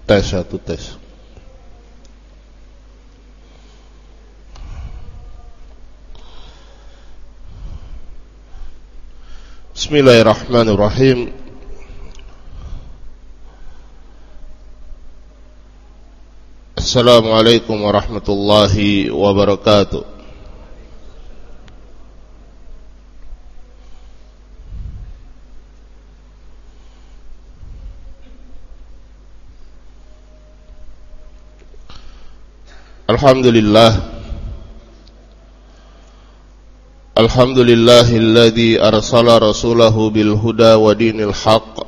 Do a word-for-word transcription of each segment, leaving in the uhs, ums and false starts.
Tes satu tes. Bismillahirrahmanirrahim. Assalamualaikum warahmatullahi wabarakatuh. Alhamdulillah Alhamdulillahilladzi arsala rasulahu bil huda wa dinil haqq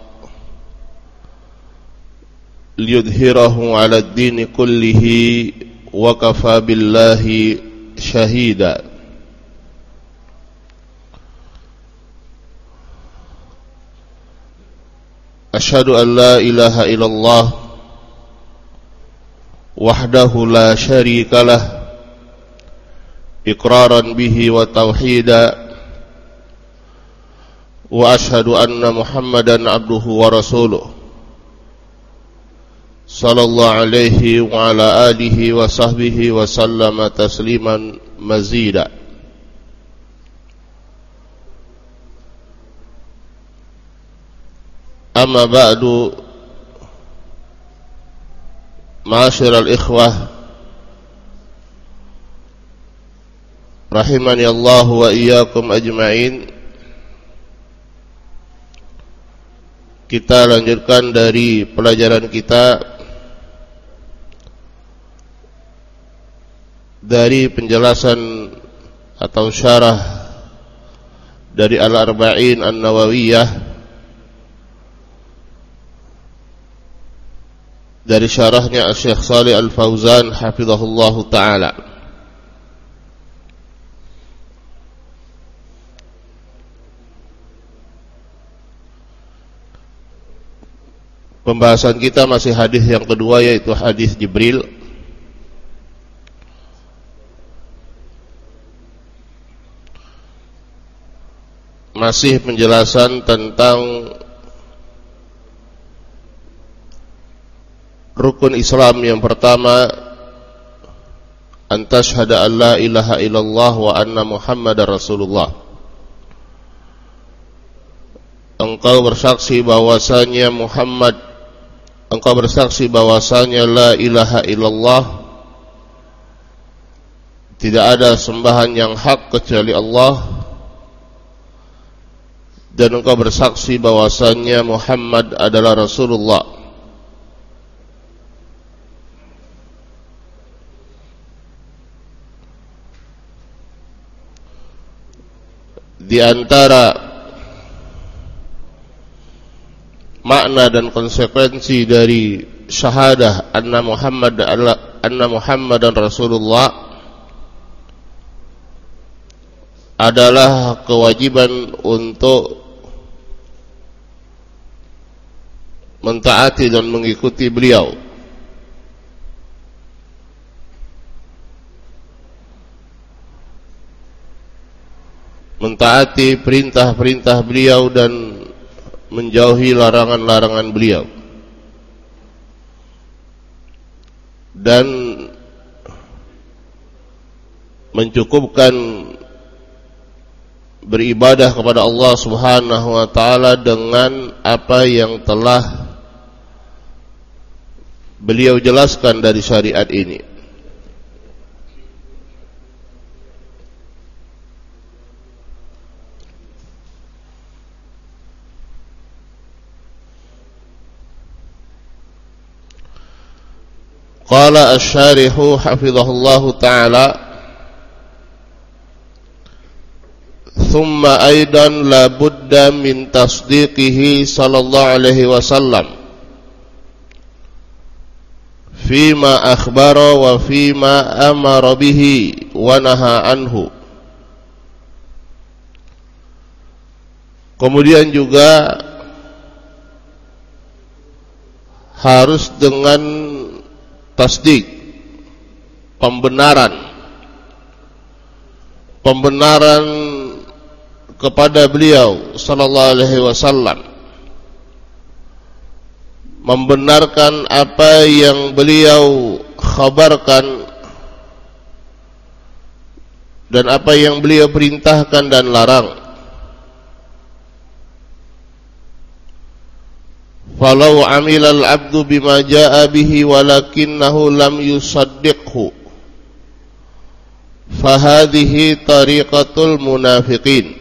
liyudhhirahu 'ala ad-dini kullihi wa kafa billahi shahida. Asyhadu an la ilaha illallah wahdahu la syarika lah iqraran bihi wa tauhida wa ashhadu anna Muhammadan abduhu wa rasuluh sallallahu alaihi wa ala alihi wa sahbihi wa sallama tasliman mazida. Amma ba'du, ma'asyiral ikhwah rahimani Allah wa iyyakum ajma'in. Kita lanjutkan dari pelajaran kita dari penjelasan atau syarah dari Al-Arba'in An-Nawawiyah, dari syarahnya Syekh Shalih Al-Fauzan hafizahullahu ta'ala. Pembahasan kita masih hadis yang kedua, yaitu hadis Jibril. Masih penjelasan tentang rukun Islam yang pertama, an tashhada an la ilaha illallah wa anna Muhammadar Rasulullah. Engkau bersaksi bahwasanya Muhammad Engkau bersaksi bahwasanya la ilaha illallah, tidak ada sembahan yang hak kecuali Allah, dan engkau bersaksi bahwasanya Muhammad adalah Rasulullah. Di antara makna dan konsekuensi dari syahadah anna Muhammad anna Muhammadan Rasulullah adalah kewajiban untuk mentaati dan mengikuti beliau, mentaati perintah-perintah beliau dan menjauhi larangan-larangan beliau, dan mencukupkan beribadah kepada Allah Subhanahu wa taala dengan apa yang telah beliau jelaskan dari syariat ini. Qala asy-syarihu hafizahullahu ta'ala, thumma aidan la budda min tasdiqihi sallallahu alaihi wasallam fima akhbara wa fima amara bihi wa naha anhu. Kemudian juga harus dengan tasdik, pembenaran pembenaran kepada beliau sallallahu alaihi wasallam membenarkan apa yang beliau khabarkan dan apa yang beliau perintahkan dan larang. Falau amilal abdu bima jaa bihi walakinnahu lam yusaddiqhu fahadhihi tariqatul munafiqin.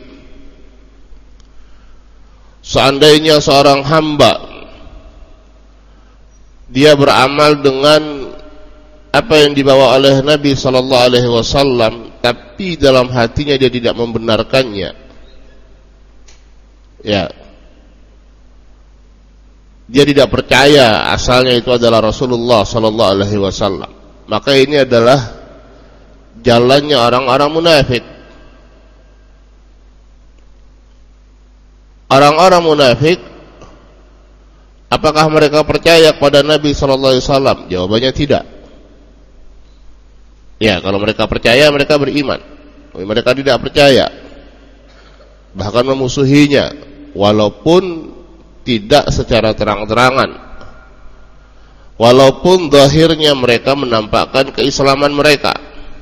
Seandainya seorang hamba dia beramal dengan apa yang dibawa oleh Nabi sallallahu alaihi wasallam, tapi dalam hatinya dia tidak membenarkannya, ya, dia tidak percaya asalnya itu adalah Rasulullah sallallahu alaihi wasallam, maka ini adalah jalannya orang-orang munafik. Orang-orang munafik, apakah mereka percaya kepada Nabi sallallahu alaihi wasallam? Jawabannya tidak. Ya, kalau mereka percaya, mereka beriman. Tapi mereka tidak percaya, bahkan memusuhinya, walaupun tidak secara terang-terangan, walaupun zahirnya mereka menampakkan keislaman mereka.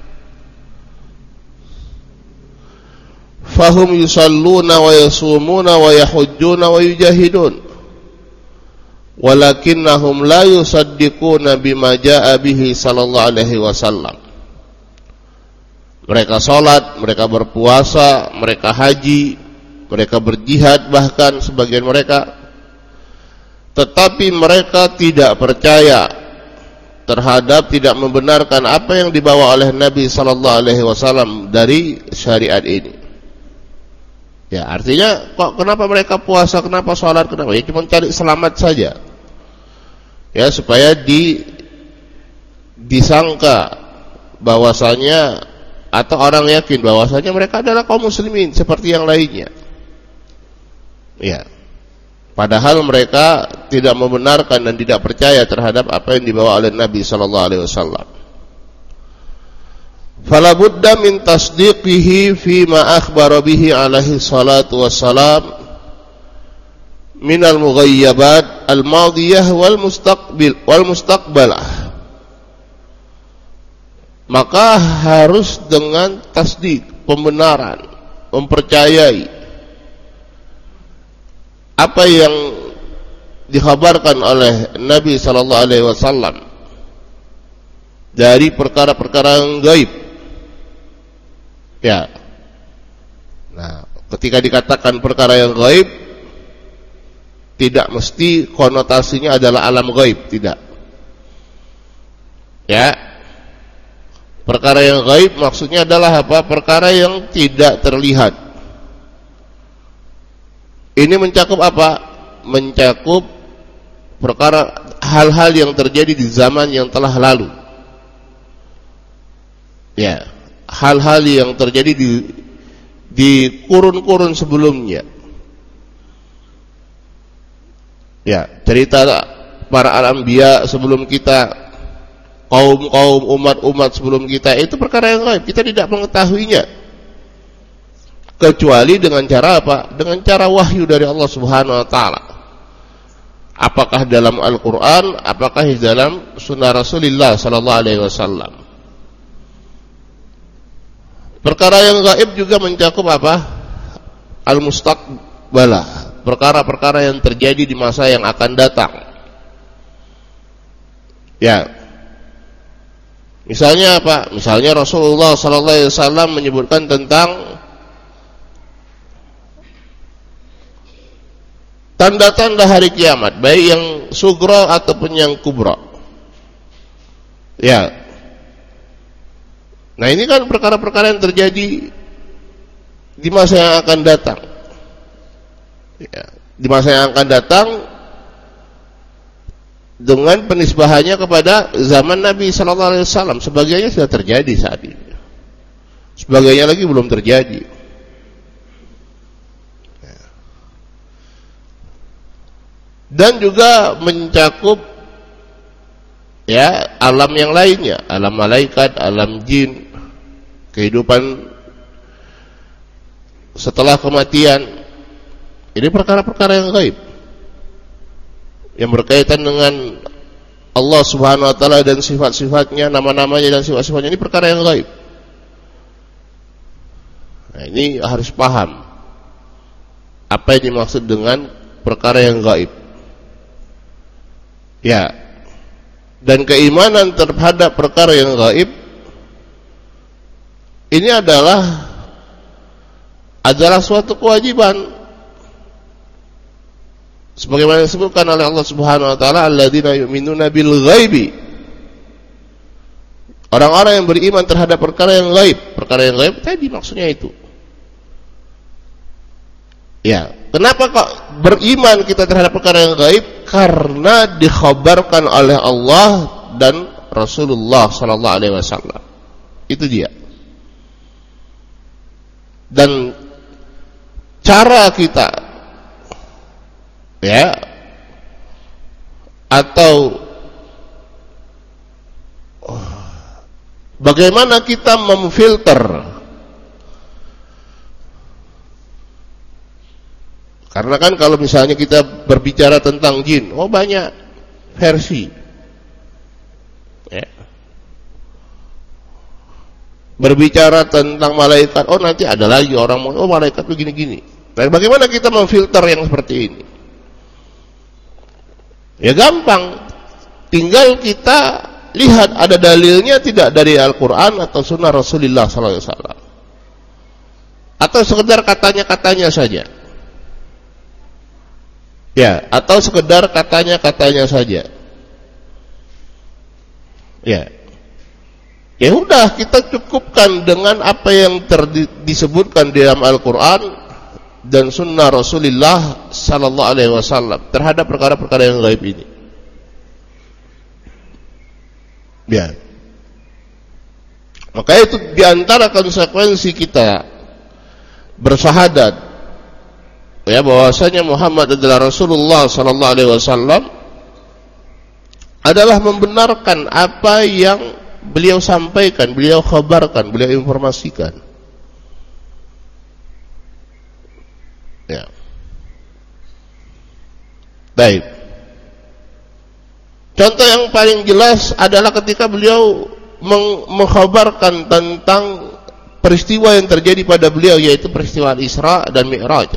Fahum yusalluna wa yasumuna wa yahujjuna wa yujahidun walakinnahum la yusaddiquna bima jaa bihi sallallahu alaihi wasallam. Mereka salat, mereka berpuasa, mereka haji, mereka berjihad, bahkan sebagian mereka, tetapi mereka tidak percaya terhadap, tidak membenarkan apa yang dibawa oleh Nabi sallallahu alaihi wasallam dari syariat ini. Ya, artinya kok kenapa mereka puasa, kenapa sholat, kenapa? Ya cuma cari selamat saja. Ya, supaya di disangka bahwasanya, atau orang yakin bahwasanya mereka adalah kaum muslimin seperti yang lainnya. Ya. Padahal mereka tidak membenarkan dan tidak percaya terhadap apa yang dibawa oleh Nabi sallallahu alaihi wasallam. Fala budda min tasdiqihi fi ma akhbara bihi alaihi salatu wassalam min al-mughayyabat al-madiyah wal mustaqbil wal mustaqbalah. Maka harus dengan tasdik, pembenaran, mempercayai apa yang dikhabarkan oleh Nabi sallallahu alaihi wasallam dari perkara-perkara yang gaib. Ya. Nah, ketika dikatakan perkara yang gaib, tidak mesti konotasinya adalah alam gaib, tidak. Ya. Perkara yang gaib maksudnya adalah apa? Perkara yang tidak terlihat. Ini mencakup apa? Mencakup perkara hal-hal yang terjadi di zaman yang telah lalu. Ya. Hal-hal yang terjadi di di kurun-kurun sebelumnya. Ya, cerita para al-anbiya sebelum kita, kaum-kaum umat-umat sebelum kita, itu perkara yang gaib, kita tidak mengetahuinya kecuali dengan cara apa? Dengan cara wahyu dari Allah Subhanahu wa taala. Apakah dalam Al-Qur'an, apakah di dalam sunnah Rasulullah sallallahu alaihi wasallam. Perkara yang gaib juga mencakup apa? Al-mustaqbalah, perkara-perkara yang terjadi di masa yang akan datang. Ya. Misalnya apa? Misalnya Rasulullah sallallahu alaihi wasallam menyebutkan tentang tanda-tanda hari kiamat, baik yang sugro ataupun yang kubro. Ya. Nah, ini kan perkara-perkara yang terjadi di masa yang akan datang. Ya, di masa yang akan datang dengan penisbahannya kepada zaman Nabi sallallahu alaihi wasallam. Sebagainya sudah terjadi saat ini. Sebagainya lagi belum terjadi. Ya. Dan juga mencakup ya alam yang lainnya, alam malaikat, alam jin, kehidupan setelah kematian. Ini perkara-perkara yang gaib. yang berkaitan dengan Allah Subhanahu wa taala dan sifat-sifatnya, nama-namanya dan sifat-sifatnya, ini perkara yang gaib. Nah, ini harus paham apa yang dimaksud dengan perkara yang gaib. Ya. Dan keimanan terhadap perkara yang gaib ini adalah adalah suatu kewajiban. Sebagaimana disebutkan oleh Allah Subhanahu wa taala, alladzina yu'minuna bil ghaibi. Orang-orang yang beriman terhadap perkara yang gaib. Perkara yang gaib tadi maksudnya itu. Ya, kenapa kok beriman kita terhadap perkara yang gaib? Karena dikhabarkan oleh Allah dan Rasulullah sallallahu alaihi wasallam. Itu dia. Dan cara kita, ya, atau bagaimana kita memfilter. Karena kan kalau misalnya kita berbicara tentang jin, oh banyak versi. Ya. Berbicara tentang malaikat, oh nanti ada lagi orang, oh malaikat itu gini-gini. Nah, bagaimana kita memfilter yang seperti ini? Ya gampang. Tinggal kita lihat ada dalilnya tidak dari Al-Quran atau Sunnah Rasulullah sallallahu alaihi wasallam. Atau sekedar katanya-katanya saja. Ya, atau sekedar katanya-katanya saja. Ya. Ya udah, kita cukupkan dengan apa yang ter- disebutkan di dalam Al-Quran dan Sunnah Rasulullah sallallahu alaihi wasallam terhadap perkara-perkara yang gaib ini. Ya. Maka itu diantara konsekuensi kita bersyahadat, ya, bahwasanya Muhammad adalah Rasulullah sallallahu alaihi wasallam, adalah membenarkan apa yang beliau sampaikan, beliau khabarkan, beliau informasikan. Ya. Baik. Contoh yang paling jelas adalah ketika beliau meng- mengkhabarkan tentang peristiwa yang terjadi pada beliau, yaitu peristiwa Al-Isra dan Mi'raj.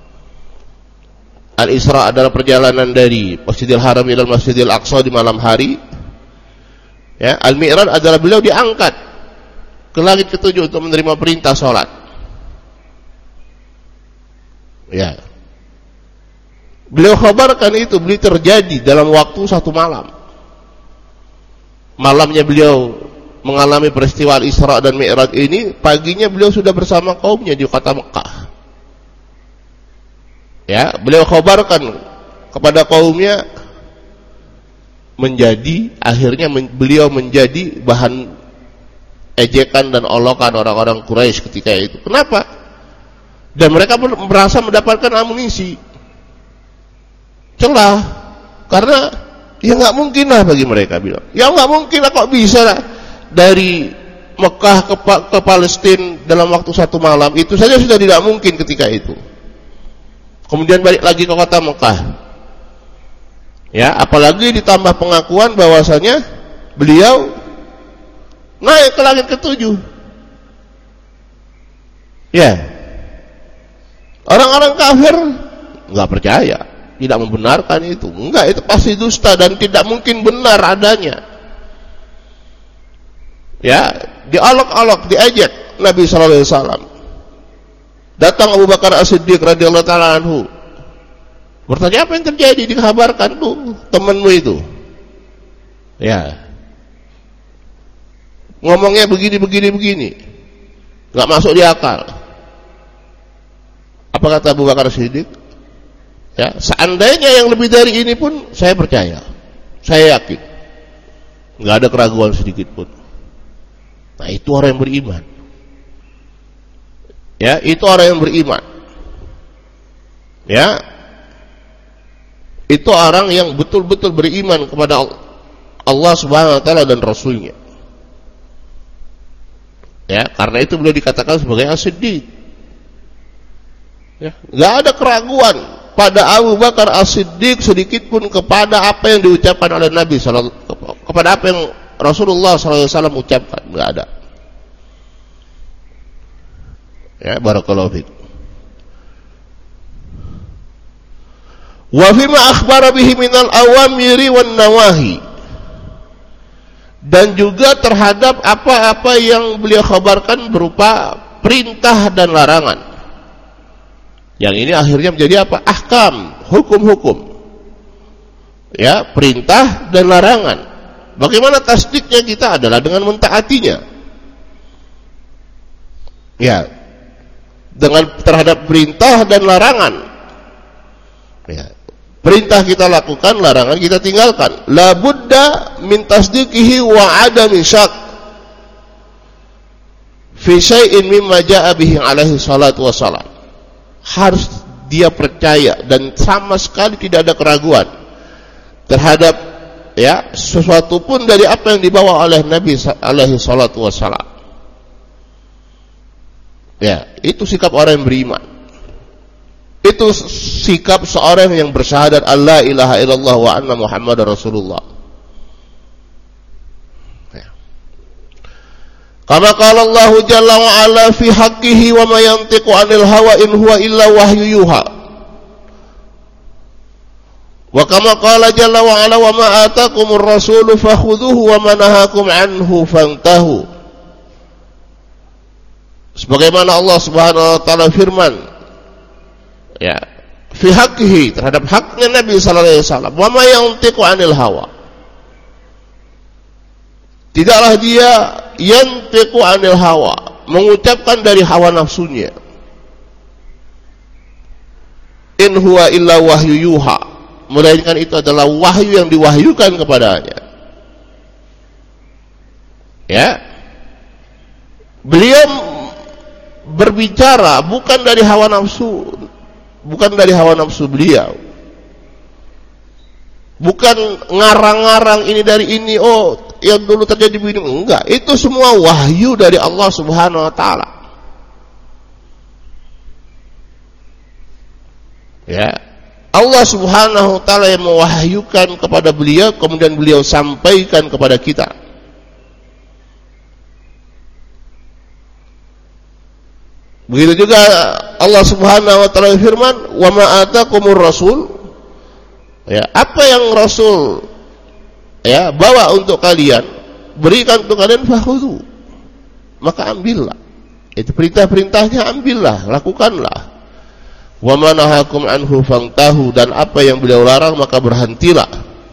Al-Isra adalah perjalanan dari Masjidil Haram ila Masjidil Aqsa di malam hari. Ya, Al-Mi'raj adalah beliau diangkat ke langit ketujuh untuk menerima perintah salat. Ya. Beliau khabarkan itu, beliau terjadi dalam waktu satu malam. Malamnya beliau mengalami peristiwa Al-Isra dan Mi'raj ini, paginya beliau sudah bersama kaumnya di kota Mekah. Ya, beliau khabarkan kepada kaumnya, menjadi akhirnya men, beliau menjadi bahan ejekan dan olokan orang-orang Quraisy ketika itu. Kenapa? Dan mereka pun merasa mendapatkan amunisi, celah, karena ya nggak mungkin lah bagi mereka bilang, ya nggak mungkin lah, kok bisa lah dari Mekah ke, ke Palestina dalam waktu satu malam, itu saja sudah tidak mungkin ketika itu. Kemudian balik lagi ke kota Mekah. Ya, apalagi ditambah pengakuan bahwasanya beliau naik ke langit ketujuh. Ya. Orang-orang kafir enggak percaya, tidak membenarkan itu. Enggak, itu pasti dusta dan tidak mungkin benar adanya. Ya, dialok-alok, diejek Nabi sallallahu alaihi wasallam. Datang Abu Bakar As-Siddiq radhiyallahu taala anhu, bertanya, apa yang terjadi? Dikabarkan tuh temanmu itu. Ya. Ngomongnya begini begini begini. Enggak masuk di akal. Apa kata Abu Bakar As-Siddiq? Ya, seandainya yang lebih dari ini pun saya percaya. Saya yakin. Enggak ada keraguan sedikit pun. Nah, itu orang yang beriman. Ya, itu orang yang beriman. Ya. Itu orang yang betul-betul beriman kepada Allah Subhanahu wa taala dan Rasulnya. Ya, karena itu beliau dikatakan sebagai As-Siddiq. Ya, enggak ada keraguan pada Abu Bakar As-Siddiq sedikit pun kepada apa yang diucapkan oleh Nabi sallallahu kepada apa yang Rasulullah sallallahu alaihi wasallam ucapkan, enggak ada. Ya, barakallahu fiik. Wa fima akhbara bihi minal awamiri wan nawahi, dan juga terhadap apa-apa yang beliau khabarkan berupa perintah dan larangan. Yang ini akhirnya menjadi apa? Ahkam, hukum-hukum. Ya, perintah dan larangan. Bagaimana tasdiknya kita adalah dengan mentaatinya. Ya, dengan terhadap perintah dan larangan. Ya, perintah kita lakukan, larangan kita tinggalkan. La budda min tasdiqihi wa adami syak fi syai'in mimma jaa'a bihi alaihi salatu wassalam. Harus dia percaya dan sama sekali tidak ada keraguan terhadap ya sesuatu pun dari apa yang dibawa oleh Nabi alaihi salatu wassalam. Ya, itu sikap orang yang beriman. Itu sikap seorang yang bersyahadat alla ilaha illallah wa anna muhammadar rasulullah. Ya. Kama qala Allah jalla wa ala fi haqqihi wa ma yantiqu 'anil hawa in huwa illa wahyu yuha. Wa kama qala jalla wa ala wa ma atakumur rasulu fakhudhuhu wa ma nahakum 'anhu fantahu. Sebagaimana Allah Subhanahu wa taala firman, ya, fi haqqihi, terhadap haknya Nabi sallallahu alaihi wasallam, wa ma yantiqu 'anil hawa. Tidaklah dia yantiqu 'anil hawa, mengucapkan dari hawa nafsunya. In huwa illa wahyu yuha, melainkan itu adalah wahyu yang diwahyukan kepadanya. Ya, beliau berbicara bukan dari hawa nafsu, bukan dari hawa nafsu beliau, bukan ngarang-ngarang ini dari ini, oh yang dulu terjadi begini, enggak, itu semua wahyu dari Allah Subhanahu wa taala. Ya, Allah Subhanahu wa taala yang mewahyukan kepada beliau, kemudian beliau sampaikan kepada kita. Begitu juga Allah Subhanahu wa taala firman, "Wa ma atakumur rasul." Ya, apa yang Rasul ya bawa untuk kalian, berikan untuk kalian, fakhudhu, maka ambillah. Itu perintah-perintahnya, ambillah, lakukanlah. Wa ma nahakum anhu fantahu, dan apa yang beliau larang maka berhentilah.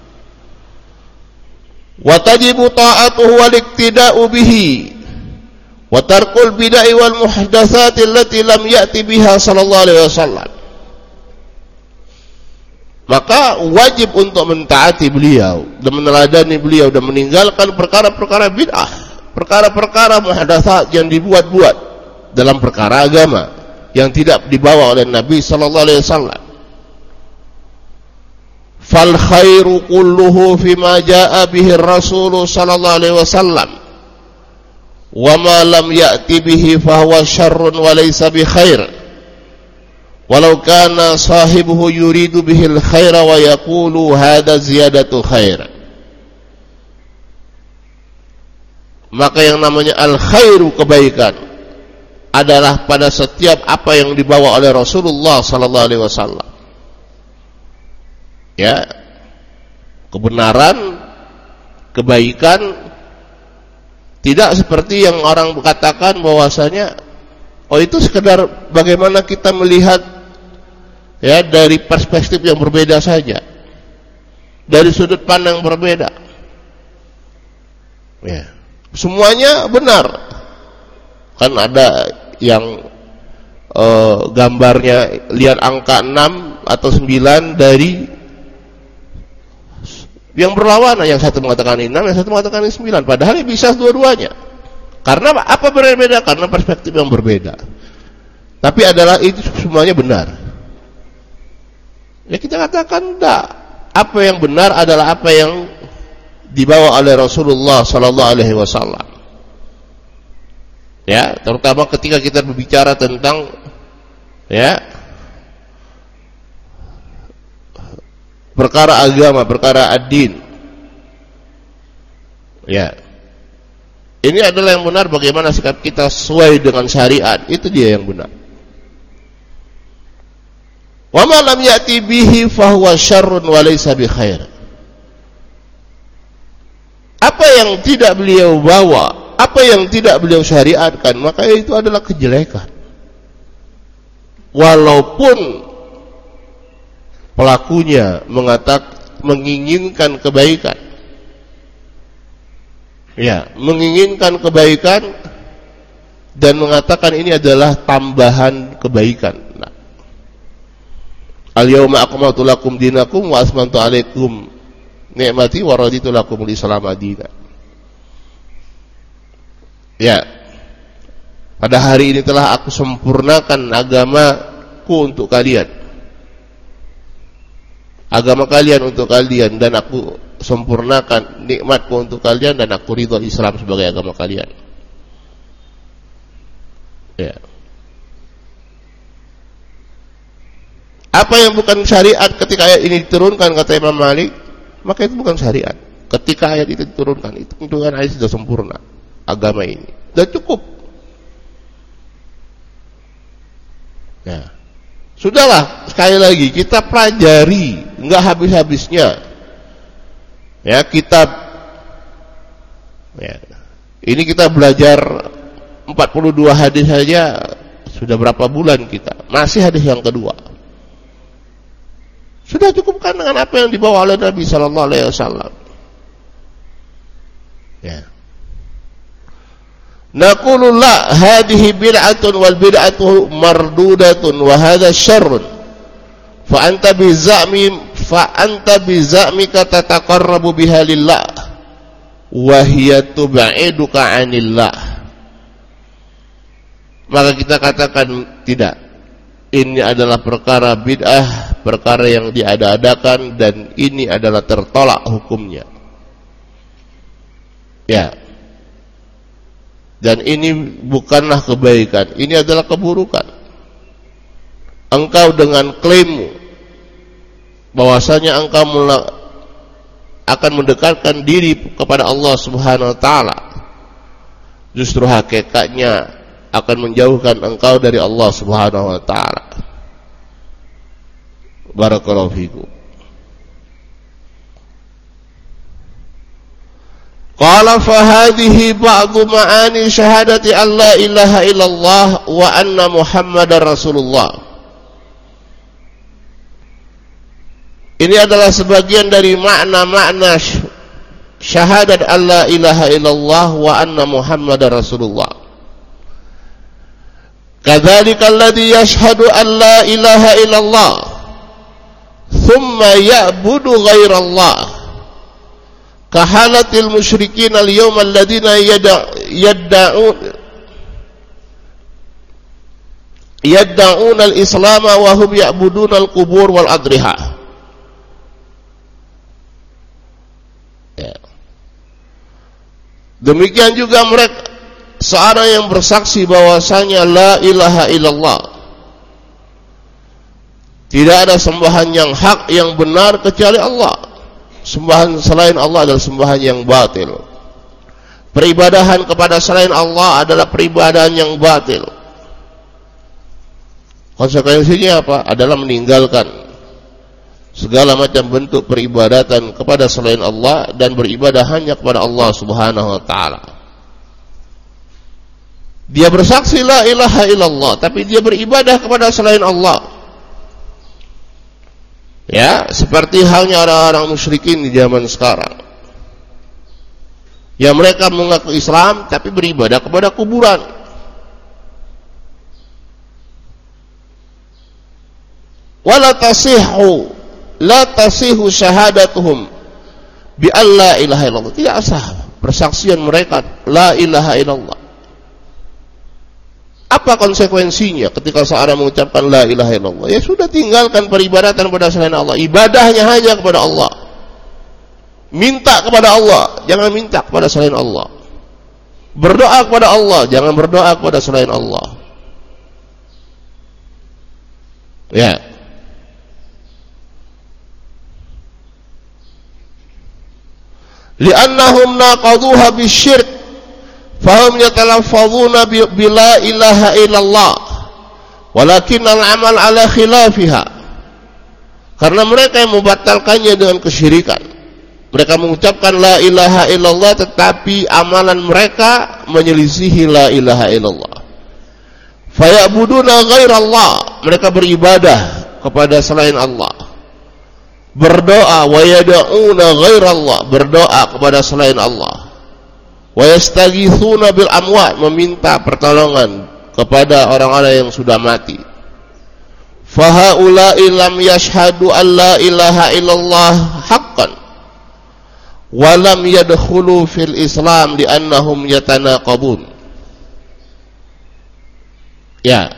Wa tajibu ta'atuhu wal iktida'u bihi wa tarkul bid'ah wal muhdatsati allati lam ya'ti biha sallallahu alaihi wasallam. Maka wajib untuk mentaati beliau dan meneladani beliau dan meninggalkan perkara-perkara bid'ah, perkara-perkara muhdatsat yang dibuat-buat dalam perkara agama yang tidak dibawa oleh Nabi sallallahu alaihi wasallam. Fal khairu kulluhu fima jaa bihi ar-rasul sallallahu alaihi wasallam. Wa ma lam ya'ti bihi fa huwa syarrun wa laysa bi khair. Walau kana sahibuhu yuridu bihil khaira wa yaqulu hadza ziyadatu khair. Maka yang namanya al khairu, kebaikan, adalah pada setiap apa yang dibawa oleh Rasulullah sallallahu alaihi wasallam. Ya, kebenaran, kebaikan, tidak seperti yang orang katakan bahwasanya oh itu sekedar bagaimana kita melihat ya dari perspektif yang berbeda saja, dari sudut pandang berbeda. Ya, semuanya benar. Kan ada yang uh, gambarnya lihat angka enam atau sembilan dari yang berlawanan, yang satu mengatakan enam, yang satu mengatakan sembilan, padahal bisa dua-duanya. Karena apa berbeda? Karena perspektif yang berbeda. Tapi adalah itu semuanya benar. Ya kita katakan enggak. Apa yang benar adalah apa yang dibawa oleh Rasulullah sallallahu alaihi wasallam. Ya, terutama ketika kita berbicara tentang ya perkara agama, perkara ad-din. Ya. Ini adalah yang benar, bagaimana sikap kita sesuai dengan syariat, itu dia yang benar. Wa ma lam ya'ti bihi fa huwa syarrun wa laysa bi khair. Apa yang tidak beliau bawa, apa yang tidak beliau syariatkan, maka itu adalah kejelekan. Walaupun pelakunya mengatakan menginginkan kebaikan. Ya, menginginkan kebaikan dan mengatakan ini adalah tambahan kebaikan. Nah. Al-yawma akmaltu lakum dinakum wa asmantu alaikum ni'mati wa raditu lakum al-Islam madina. Ya. Pada hari ini telah aku sempurnakan agamaku untuk kalian. Agama kalian untuk kalian, dan aku sempurnakan nikmatku untuk kalian, dan aku ridha Islam sebagai agama kalian. Ya. Apa yang bukan syariat ketika ayat ini diturunkan, kata Imam Malik, maka itu bukan syariat. Ketika ayat itu diturunkan, itu dengan ayat sudah sempurna agama ini, sudah cukup. Ya. Sudahlah, sekali lagi kita pelajari, enggak habis-habisnya. Ya, kitab ya. Ini kita belajar empat puluh dua hadis saja sudah berapa bulan kita. Masih hadis yang kedua. Sudah cukupkan dengan apa yang dibawa oleh Nabi sallallahu alaihi wasallam. Ya. Naqulu la hadhihi bid'atun wal bid'atu mardudatun wa hadha syarrun fa anta bi za'mi fa anta bi za'mika tataqarrabu biha lillah wa hiya tub'iduka 'anillah. Maka kita katakan tidak, ini adalah perkara bid'ah, perkara yang diada-adakan, dan ini adalah tertolak hukumnya. Ya. Dan ini bukanlah kebaikan, ini adalah keburukan. Engkau dengan klaimmu bahwasanya engkau akan mendekatkan diri kepada Allah Subhanahu wa taala, justru hakikatnya akan menjauhkan engkau dari Allah Subhanahu wa taala. Barakallahu fikum. Qala fa hadhihi ba'du ma'ani syahadati an la ilaha illallah wa anna Muhammadar Rasulullah. Ini adalah sebagian dari makna-makna syahadat an la ilaha illallah wa anna Muhammadar Rasulullah. Kadzalika alladhi yashhadu an la ilaha illallah thumma ya'budu ghairallah. Kahalatil musyrikin al-yawma alladhina yadda'un yadda'un al-islam wa hum ya'budun al-qubur wal adriha. Ya. Demikian juga mereka, seorang yang bersaksi bahwasanya la ilaha illallah, tidak ada sembahan yang hak yang benar kecuali Allah. Sembahan selain Allah adalah sembahan yang batil. Peribadahan kepada selain Allah adalah peribadahan yang batil. Konsekuensinya apa? Adalah meninggalkan segala macam bentuk peribadatan kepada selain Allah dan beribadah hanya kepada Allah Subhanahu wa taala. Dia bersaksi la ilaha illallah, tapi dia beribadah kepada selain Allah. Ya, seperti halnya orang-orang musyrikin di zaman sekarang, yang mereka mengaku Islam tapi beribadah kepada kuburan. Wala tasihhu la tasihu syahadatuhum bi alla ilaha illallah. Tidak sah persaksian mereka la ilaha illallah. Apa konsekuensinya ketika seorang mengucapkan la ilaha illallah? Ya sudah, tinggalkan peribadatan kepada selain Allah. Ibadahnya hanya kepada Allah. Minta kepada Allah, jangan minta kepada selain Allah. Berdoa kepada Allah, jangan berdoa kepada selain Allah. Ya. li'annahum naqaduha bisyirk fahum yatalaffazuna bila ilaha illallah walakin al-amal ala khilafiha. Karena mereka yang membatalkannya dengan kesyirikan. Mereka mengucapkan la ilaha illallah tetapi amalan mereka menyelisihi la ilaha illallah. Fayabuduna ghairallah, mereka beribadah kepada selain Allah. Berdoa wa yad'una ghairallah, berdoa kepada selain Allah. Wa yastaghithuna bil amwat, meminta pertolongan kepada orang-orang yang sudah mati. Fa haula'i lam yashhadu an la ilaha illallah haqqan wa lam yadkhulu fil Islam li'annahum yatanaqabun. Ya,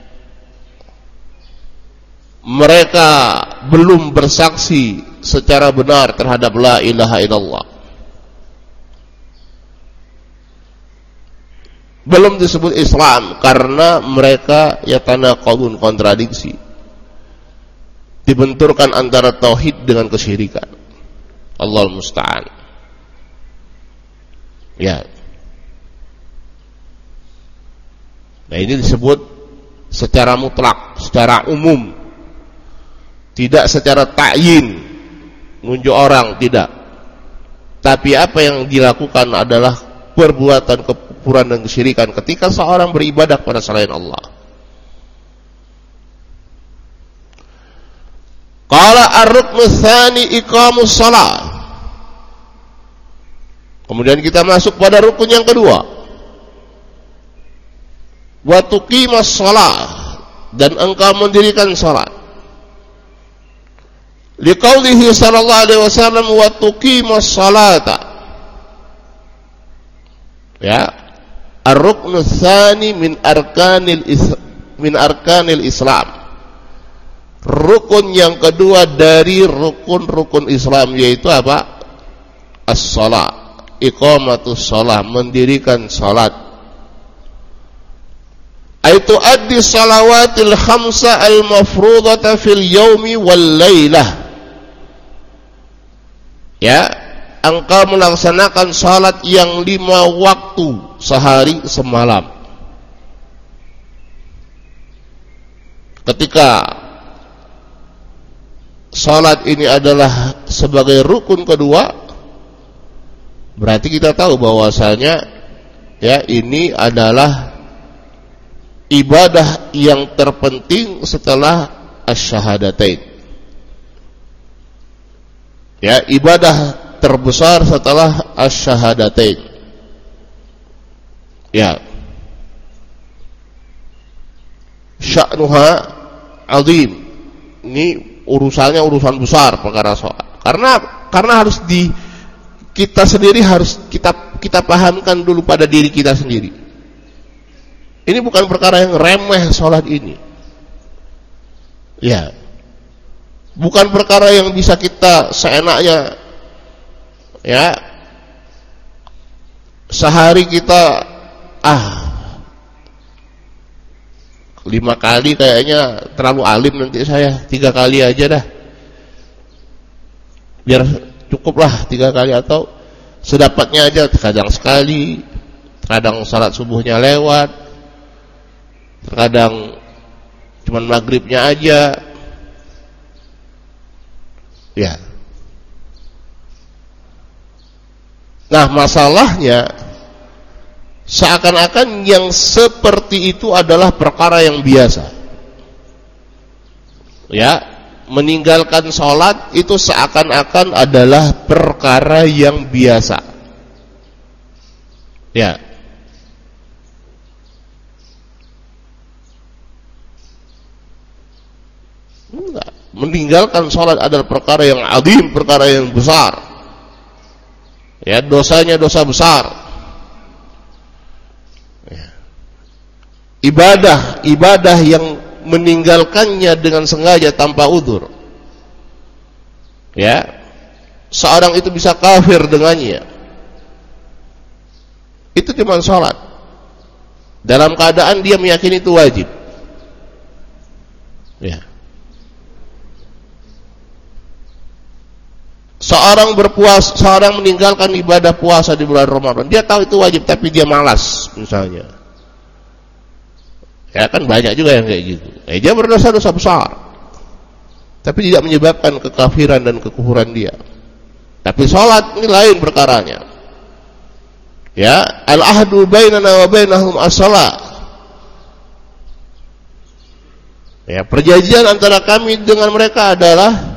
mereka belum bersaksi secara benar terhadap la ilaha illallah. Belum disebut Islam karena mereka yatanaqadun, kontradiksi, dibenturkan antara tauhid dengan kesyirikan. Allahul musta'an. Ya. Nah, ini disebut secara mutlak, secara umum, tidak secara ta'yin, nunjuk orang, tidak. Tapi apa yang dilakukan adalah perbuatan kekufuran dan kesyirikan ketika seorang beribadah kepada selain Allah. Qala ar-ruknu tsani iqamus shalah. Kemudian kita masuk pada rukun yang kedua. Wa tuqimas shalah, dan engkau mendirikan salat. Liqaulihi sallallahu alaihi wasallam wa tuqimas salata. Ya, ar-ruknu tsani min arkanil min arkanil Islam. Rukun yang kedua dari rukun-rukun Islam yaitu apa? As-shalah, iqamatus shalah, mendirikan salat. Aitu addi salawatil khamsa al-mafrudata fil yaumi wal lailah. Ya, engkau melaksanakan salat yang lima waktu sehari semalam. Ketika salat ini adalah sebagai rukun kedua, berarti kita tahu bahwasanya ya ini adalah ibadah yang terpenting setelah asyhadatain. Ya, ibadah terbesar setelah asyhadatain. Ya. Sya'nuha azim. Ini urusannya urusan besar perkara sholat. Karena karena harus di kita sendiri harus kita kita pahamkan dulu pada diri kita sendiri. Ini bukan perkara yang remeh sholat ini. Ya. Bukan perkara yang bisa kita seenaknya, ya, sehari kita ah lima kali kayaknya terlalu alim, nanti saya tiga kali aja dah, biar cukuplah tiga kali, atau sedapatnya aja, kadang sekali, kadang salat subuhnya lewat, terkadang cuman maghribnya aja. Ya. Nah, masalahnya seakan-akan yang seperti itu adalah perkara yang biasa. Ya, meninggalkan sholat itu seakan-akan adalah perkara yang biasa. Ya. Enggak. Meninggalkan sholat adalah perkara yang azim, perkara yang besar. Ya, dosanya dosa besar. Ya. Ibadah, ibadah yang meninggalkannya dengan sengaja tanpa udzur, ya, seorang itu bisa kafir dengannya. Itu cuma sholat, dalam keadaan dia meyakini itu wajib. Ya. Seorang berpuasa, seorang meninggalkan ibadah puasa di bulan Ramadan. Dia tahu itu wajib tapi dia malas misalnya. Ya kan banyak juga yang kayak gitu. Eh, dia berdosa-dosa besar. Tapi tidak menyebabkan kekafiran dan kekufuran dia. Tapi sholat ini lain perkaranya. Ya, al-ahdu bainana wa bainahum as-shalah. Ya, perjanjian antara kami dengan mereka adalah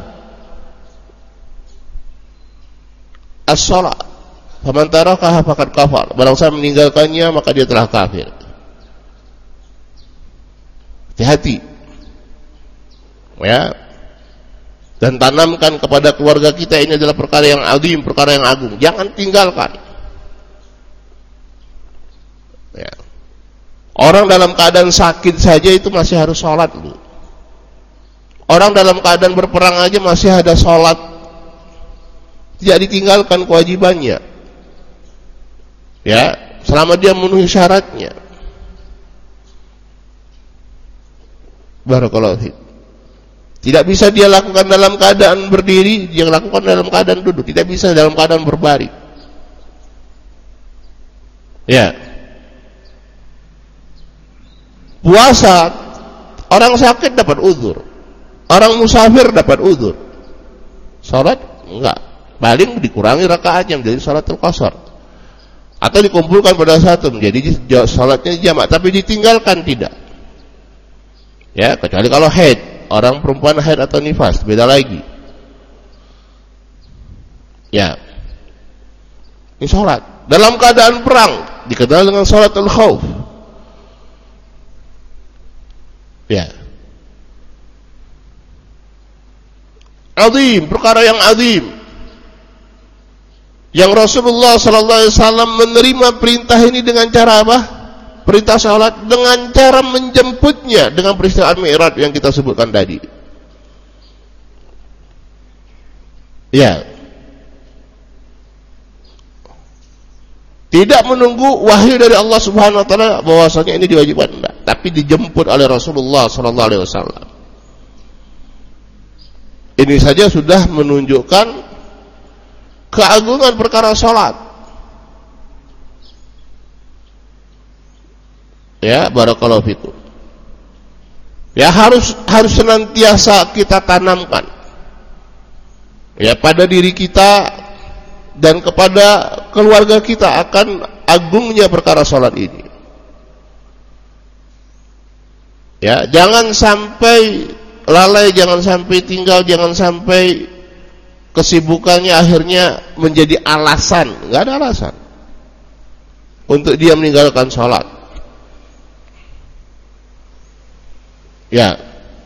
as-shalah. Faman tarakaha faqad kafar. Barang siapa meninggalkannya maka dia telah kafir. Hati-hati. Ya. Dan tanamkan kepada keluarga kita ini adalah perkara yang azim, perkara yang agung. Jangan tinggalkan. Ya. Orang dalam keadaan sakit saja itu masih harus sholat dulu. Orang dalam keadaan berperang aja masih ada sholat. Tidak ditinggalkan kewajibannya. Ya, selama dia memenuhi syaratnya. Barakallahu fiik. Tidak bisa dia lakukan dalam keadaan berdiri, dia lakukan dalam keadaan duduk. Tidak bisa dalam keadaan berbaring. Ya. Puasa, orang sakit dapat uzur. Orang musafir dapat uzur. Salat enggak. Paling dikurangi rakaatnya menjadi salatul qasar. Atau dikumpulkan pada satu menjadi salatnya jamak, tapi ditinggalkan tidak. Ya, kecuali kalau haid, orang perempuan haid atau nifas, beda lagi. Ya. Ini salat dalam keadaan perang dikenal dengan salatul khauf. Ya. Azim, perkara yang azim. Yang Rasulullah sallallahu alaihi wasallam menerima perintah ini dengan cara apa? Perintah salat dengan cara menjemputnya dengan peristiwa Al-Mi'raj yang kita sebutkan tadi. Ya. Tidak menunggu wahyu dari Allah Subhanahu wa taala bahwasanya ini diwajibkan, enggak, tapi dijemput oleh Rasulullah sallallahu alaihi wasallam. Ini saja sudah menunjukkan keagungan perkara salat. Ya, barakallahu fikum. Ya, harus harus senantiasa kita tanamkan ya pada diri kita dan kepada keluarga kita akan agungnya perkara salat ini. Ya, jangan sampai lalai, jangan sampai tinggal, jangan sampai kesibukannya akhirnya menjadi alasan. Enggak ada alasan untuk dia meninggalkan salat. Ya.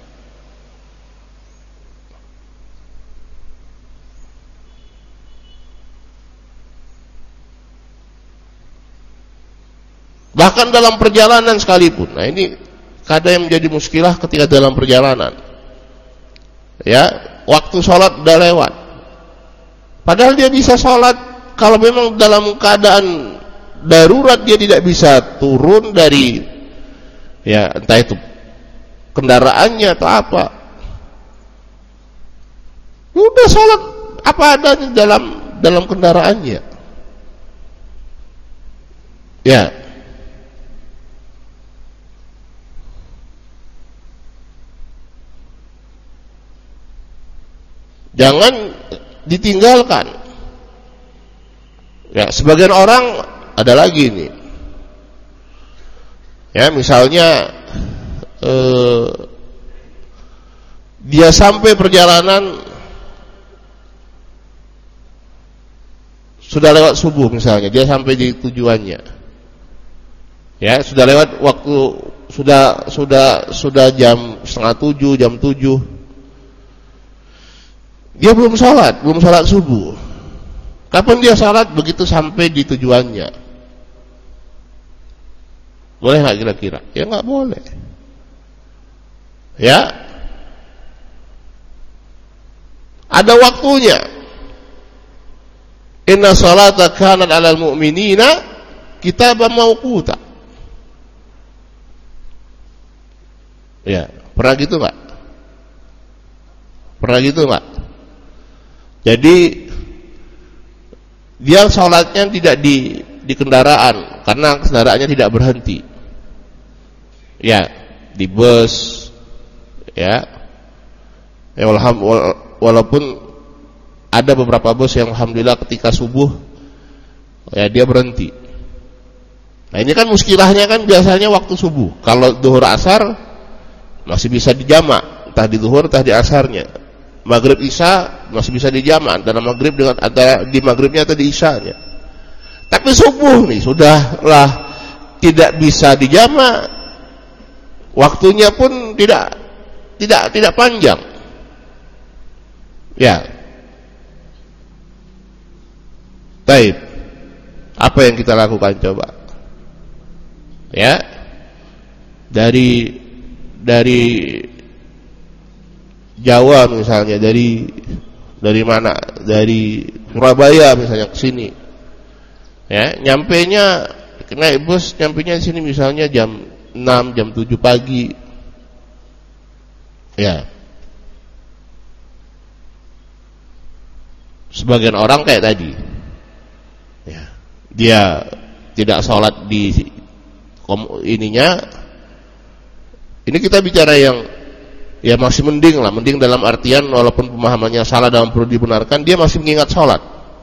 Bahkan dalam perjalanan sekalipun. Nah, ini kadang yang menjadi muskilah ketika dalam perjalanan. Ya, waktu sholat udah lewat. Padahal dia bisa sholat. Kalau memang dalam keadaan darurat dia tidak bisa turun dari, ya entah itu kendaraannya atau apa, udah sholat apa adanya dalam dalam kendaraannya. Ya. Jangan ditinggalkan. Ya, sebagian orang ada lagi ini. Ya, misalnya eh, dia sampai perjalanan sudah lewat subuh misalnya, dia sampai di tujuannya. Ya, sudah lewat waktu, sudah sudah sudah jam setengah tujuh, jam tujuh. Dia belum sholat, belum sholat subuh. Kapan dia sholat? Begitu sampai di tujuannya. Boleh nggak kira-kira? Ya nggak boleh. Ya, ada waktunya. Inna salata kanat 'alal mu'minina kitaban mawquta. Ya, pernah gitu nggak? Pernah gitu nggak? Jadi Dia sholatnya tidak di di kendaraan karena kendaraannya tidak berhenti. Ya, di bus, ya. Ya walaupun ada beberapa bus yang alhamdulillah ketika subuh, ya dia berhenti. Nah ini kan muskilahnya kan biasanya waktu subuh. Kalau duhur asar masih bisa dijamak, entah di duhur entah di asarnya. Maghrib isya masih bisa dijamak antara maghrib dengan antara di maghribnya atau di isyanya. Tapi subuh nih sudahlah tidak bisa dijamak, waktunya pun tidak tidak tidak panjang. Ya. Baik. Apa yang kita lakukan coba? Ya. Dari dari Jawa misalnya, dari dari mana? Dari Surabaya misalnya ke sini. Ya, nyampenya naik bus, nyampenya di sini misalnya jam enam, jam tujuh pagi. Ya. Sebagian orang kayak tadi. Ya. Dia tidak sholat di ininya. Ini kita bicara yang ya masih mending lah, mending dalam artian walaupun pemahamannya salah dan perlu dibenarkan, dia masih mengingat sholat.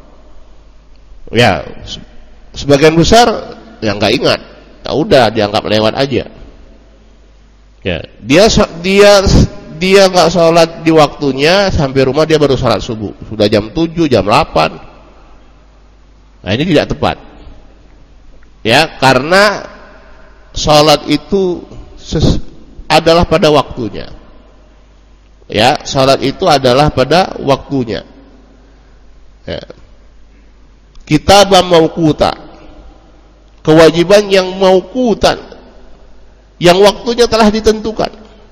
Ya, sebagian besar yang nggak ingat, ya udah dianggap lewat aja. Ya, dia dia dia nggak sholat di waktunya, sampai rumah dia baru sholat subuh, sudah jam tujuh, jam delapan. Nah ini tidak tepat. Ya, karena sholat itu ses, adalah pada waktunya. Ya, salat itu adalah pada waktunya. Ya. Kitaban mauquta, kewajiban yang mauqutan, yang waktunya telah ditentukan.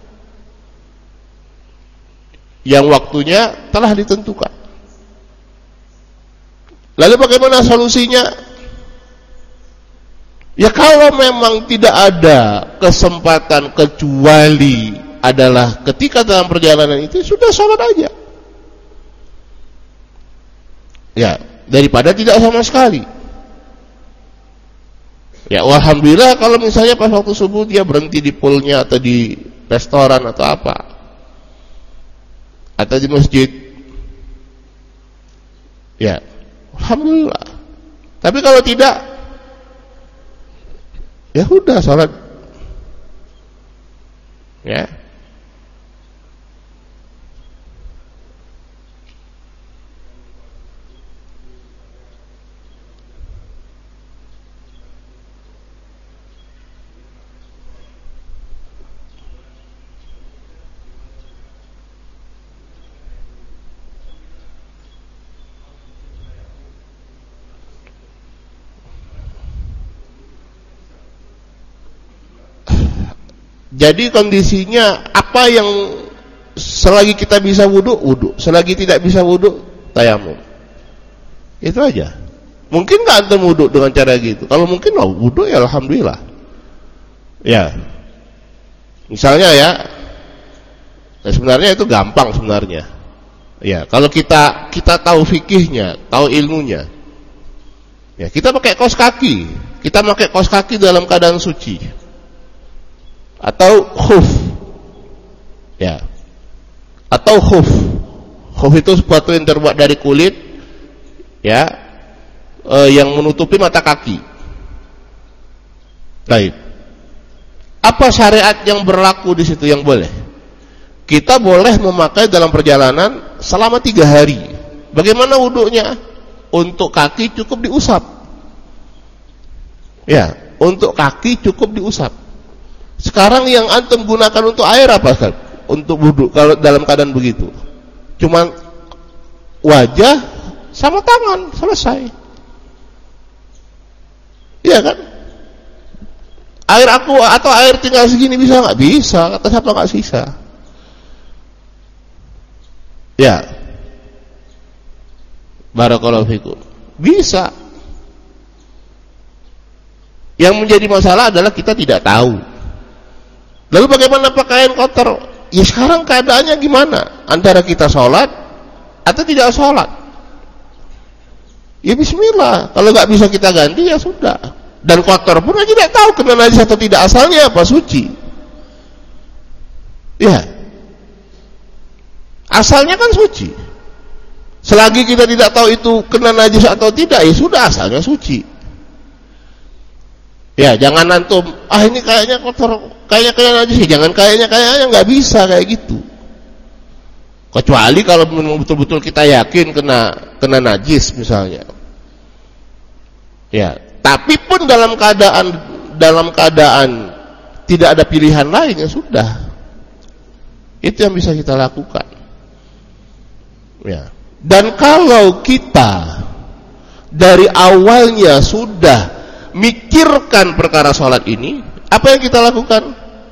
Yang waktunya telah ditentukan. Lalu bagaimana solusinya? Ya kalau memang tidak ada kesempatan kecuali adalah ketika dalam perjalanan itu, sudah sholat aja. Ya, daripada tidak sama sekali. Ya, alhamdulillah kalau misalnya pas waktu subuh dia berhenti di poolnya atau di restoran atau apa, atau di masjid. Ya, alhamdulillah. Tapi kalau tidak, ya udah sholat. Ya. Jadi kondisinya apa yang selagi kita bisa wudu, wudu. Selagi tidak bisa wudu, tayamum. Itu aja. Mungkin nggak antum wudu dengan cara gitu. Kalau mungkin oh, wudu ya alhamdulillah. Ya. Misalnya ya, ya sebenarnya itu gampang sebenarnya. Ya, kalau kita kita tahu fikihnya, tahu ilmunya. Ya, kita pakai kaos kaki. Kita pakai kaos kaki dalam keadaan suci. Atau khuf, ya, atau khuf. Khuf itu sepatu yang terbuat dari kulit, ya, eh, yang menutupi mata kaki. Baik. Apa syariat yang berlaku di situ yang boleh? Kita boleh memakai dalam perjalanan selama tiga hari. Bagaimana wudunya? Untuk kaki cukup diusap. Ya, untuk kaki cukup diusap. Sekarang yang antum gunakan untuk air apa, Ustaz? Untuk wudu kalau dalam keadaan begitu. Cuman wajah sama tangan, selesai. Iya kan? Air aku atau air tinggal segini bisa nggak? Bisa, kata siapa nggak sisa. Ya. Barakallahu fikum. Bisa. Yang menjadi masalah adalah kita tidak tahu. Lalu bagaimana pakaian kotor? Ya sekarang keadaannya gimana? Antara kita sholat atau tidak sholat? Ya bismillah. Kalau nggak bisa kita ganti ya sudah. Dan kotor pun aja tidak tahu kena najis atau tidak, asalnya apa, suci. Ya. Asalnya kan suci. Selagi kita tidak tahu itu kena najis atau tidak, ya sudah, asalnya suci. Ya, jangan antum, ah ini kayaknya kotor, kayaknya kayaknya najis, ya, jangan kayaknya kayaknya nggak bisa kayak gitu. Kecuali kalau betul-betul kita yakin kena kena najis misalnya. Ya, tapi pun dalam keadaan dalam keadaan tidak ada pilihan lain, ya sudah. Itu yang bisa kita lakukan. Ya. Dan kalau kita dari awalnya sudah mikirkan perkara sholat ini, apa yang kita lakukan?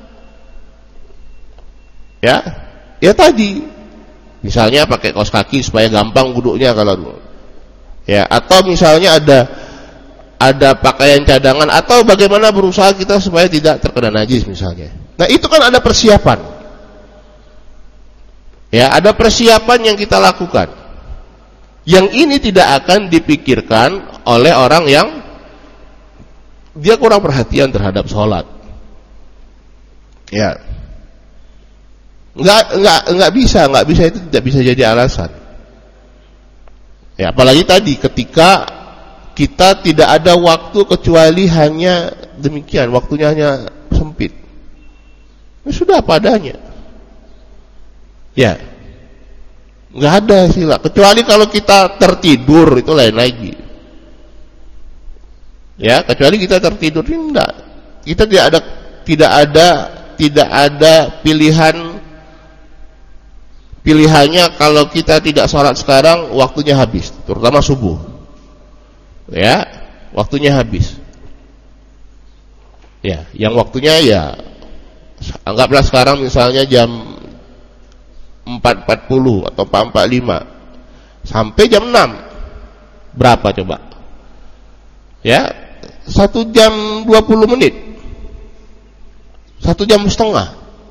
Ya, ya tadi, misalnya pakai kaos kaki supaya gampang wuduknya kalau dulu. Ya, atau misalnya ada ada pakaian cadangan, atau bagaimana berusaha kita supaya tidak terkena najis misalnya. Nah, itu kan ada persiapan. Ya, ada persiapan yang kita lakukan. Yang ini tidak akan dipikirkan oleh orang yang dia kurang perhatian terhadap sholat. Ya, nggak nggak nggak bisa, nggak bisa itu tidak bisa jadi alasan. Ya, apalagi tadi ketika kita tidak ada waktu kecuali hanya demikian, waktunya hanya sempit. Ya, sudah padanya. Ya, nggak ada sila. Kecuali kalau kita tertidur, itu lain lagi. Ya, kecuali kita tertidur, tidak. Kita tidak ada tidak ada tidak ada pilihan pilihannya kalau kita tidak sholat sekarang waktunya habis, terutama subuh. Ya, waktunya habis. Ya, yang waktunya ya anggaplah sekarang misalnya jam empat empat puluh atau empat empat puluh lima sampai jam enam. Berapa coba? Ya, satu jam dua puluh menit, satu jam setengah.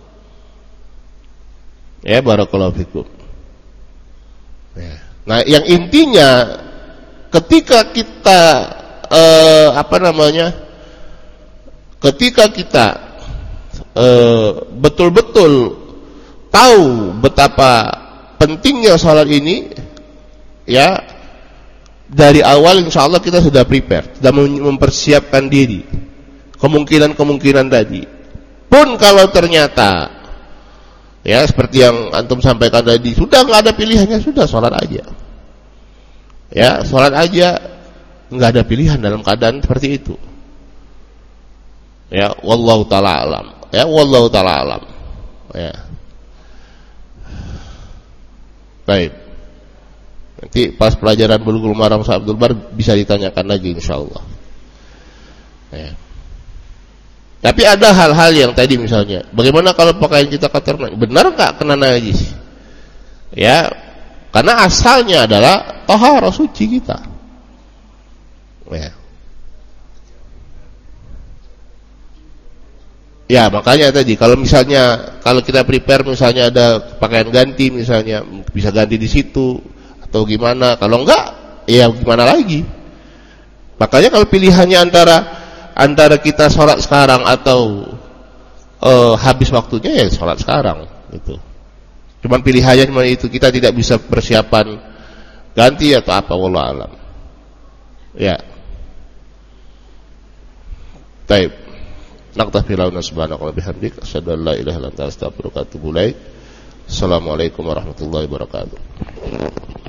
Ya, barakallahu fikum. Ya. Nah, yang intinya ketika kita eh, apa namanya, ketika kita eh, betul-betul tahu betapa pentingnya salat ini, ya, dari awal insya Allah kita sudah prepare, sudah mempersiapkan diri kemungkinan-kemungkinan tadi. Pun kalau ternyata ya seperti yang antum sampaikan tadi, sudah nggak ada pilihannya, sudah sholat aja. Ya, sholat aja, nggak ada pilihan dalam keadaan seperti itu. Ya, wallahu taala alam. Ya, wallahu taala alam. Ya. Baik. Nanti pas pelajaran Bulughul Maram Ustaz Abdul Bar bisa ditanyakan lagi insyaallah. Ya. Tapi ada hal-hal yang tadi misalnya, bagaimana kalau pakaian kita kotor? Benar enggak kena najis? Ya, karena asalnya adalah taharah, suci kita. Ya. Ya, makanya tadi kalau misalnya kalau kita prepare misalnya ada pakaian ganti misalnya, bisa ganti di situ atau gimana. Kalau enggak, ya gimana lagi? Makanya kalau pilihannya antara antara kita sholat sekarang atau uh, habis waktunya, ya sholat sekarang gitu. Cuman pilihannya cuma itu, kita tidak bisa persiapan ganti atau apa, wallahu alam. Ya. Baik. Naktafi launa subhanaka wa bihamdika asyhadu an la ilaha illa anta astaghfiruka wa atubu ilaik. Assalamualaikum warahmatullahi wabarakatuh.